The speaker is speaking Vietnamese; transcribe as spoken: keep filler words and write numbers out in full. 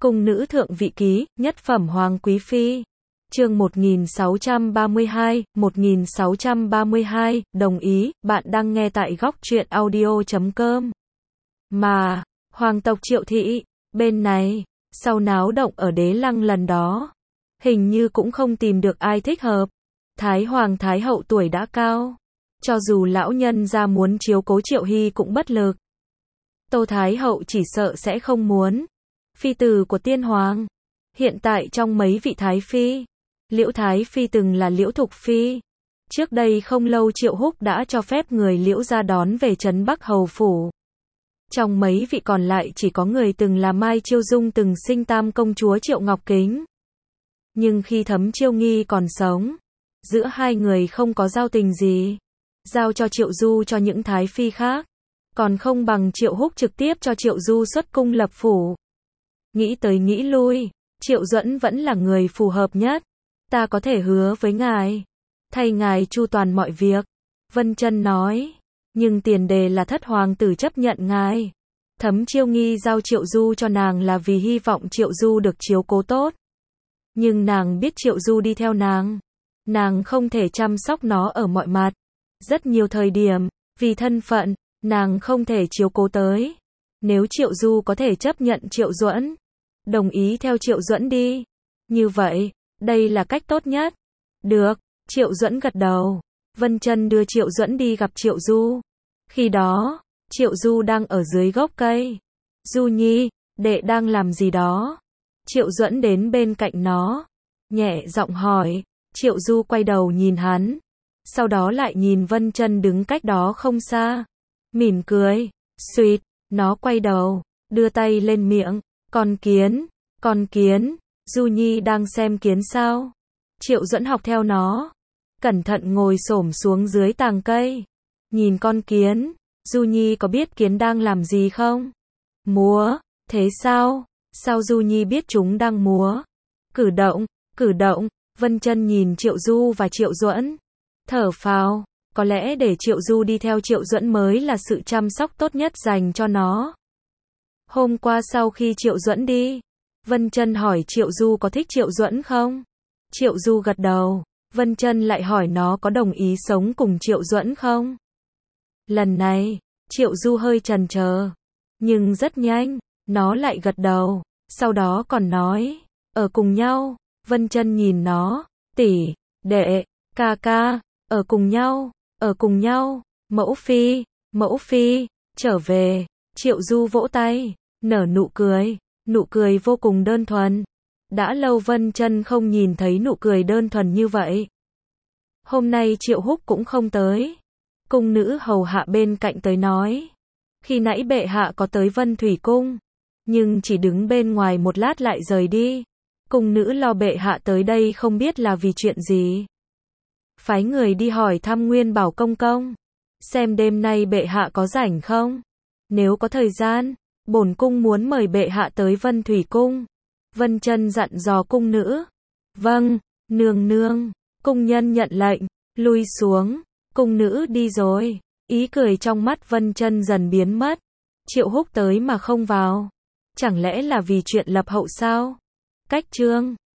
Cung nữ thượng vị ký, nhất phẩm hoàng quý phi. Chương một nghìn sáu trăm ba mươi hai, một nghìn sáu trăm ba mươi hai, đồng ý, bạn đang nghe tại góc truyện audio chấm com. Mà, hoàng tộc Triệu thị, bên này, sau náo động ở Đế Lăng lần đó, hình như cũng không tìm được ai thích hợp. Thái hoàng thái hậu tuổi đã cao, cho dù lão nhân ra muốn chiếu cố Triệu Hy cũng bất lực. Tô Thái hậu chỉ sợ sẽ không muốn. Phi tử của tiên hoàng, hiện tại trong mấy vị thái phi, Liễu Thái phi từng là Liễu Thục phi. Trước đây không lâu Triệu Húc đã cho phép người Liễu ra đón về trấn Bắc Hầu phủ. Trong mấy vị còn lại chỉ có người từng là Mai Chiêu Dung từng sinh tam công chúa Triệu Ngọc Kính. Nhưng khi Thấm Chiêu Nghi còn sống, giữa hai người không có giao tình gì. Giao cho Triệu Du cho những thái phi khác, còn không bằng Triệu Húc trực tiếp cho Triệu Du xuất cung lập phủ. Nghĩ tới nghĩ lui, Triệu Duẫn vẫn là người phù hợp nhất. Ta có thể hứa với ngài, thay ngài chu toàn mọi việc. Vân Chân nói, nhưng tiền đề là thất hoàng tử chấp nhận ngài. Thấm Chiêu Nghi giao Triệu Du cho nàng là vì hy vọng Triệu Du được chiếu cố tốt. Nhưng nàng biết Triệu Du đi theo nàng, nàng không thể chăm sóc nó ở mọi mặt. Rất nhiều thời điểm, vì thân phận, nàng không thể chiếu cố tới. Nếu Triệu Du có thể chấp nhận Triệu Duẫn, đồng ý theo Triệu Duẫn đi, như vậy, đây là cách tốt nhất. Được, Triệu Duẫn gật đầu. Vân Chân đưa Triệu Duẫn đi gặp Triệu Du. Khi đó, Triệu Du đang ở dưới gốc cây. Du Nhi, đệ đang làm gì đó? Triệu Duẫn đến bên cạnh nó, nhẹ giọng hỏi. Triệu Du quay đầu nhìn hắn, sau đó lại nhìn Vân Chân đứng cách đó không xa, mỉm cười. Suýt, nó quay đầu, đưa tay lên miệng. Con kiến, con kiến, Du Nhi đang xem kiến sao? Triệu Duẫn học theo nó, cẩn thận ngồi xổm xuống dưới tàng cây, nhìn con kiến. Du Nhi có biết kiến đang làm gì không? Múa. Thế sao? Sao Du Nhi biết chúng đang múa? Cử động, cử động. Vân Chân nhìn Triệu Du và Triệu Duẫn, thở phào, có lẽ để Triệu Du đi theo Triệu Duẫn mới là sự chăm sóc tốt nhất dành cho nó. Hôm qua sau khi Triệu Duẫn đi, Vân Chân hỏi Triệu Du có thích Triệu Duẫn không? Triệu Du gật đầu. Vân Chân lại hỏi nó có đồng ý sống cùng Triệu Duẫn không? Lần này, Triệu Du hơi chần chờ, nhưng rất nhanh, nó lại gật đầu, sau đó còn nói, ở cùng nhau. Vân Chân nhìn nó, tỷ, đệ, ca ca, ở cùng nhau, ở cùng nhau, mẫu phi, mẫu phi, trở về. Triệu Du vỗ tay, nở nụ cười, nụ cười vô cùng đơn thuần. Đã lâu Vân Chân không nhìn thấy nụ cười đơn thuần như vậy. Hôm nay Triệu Húc cũng không tới. Cung nữ hầu hạ bên cạnh tới nói, khi nãy bệ hạ có tới Vân Thủy cung, nhưng chỉ đứng bên ngoài một lát lại rời đi. Cung nữ lo bệ hạ tới đây không biết là vì chuyện gì. Phái người đi hỏi thăm Nguyên Bảo công công, xem đêm nay bệ hạ có rảnh không. Nếu có thời gian, bổn cung muốn mời bệ hạ tới Vân Thủy cung. Vân Chân dặn dò cung nữ. Vâng, nương nương. Cung nhân nhận lệnh, lui xuống. Cung nữ đi rồi. Ý cười trong mắt Vân Chân dần biến mất. Triệu Húc tới mà không vào, chẳng lẽ là vì chuyện lập hậu sao? Cách chương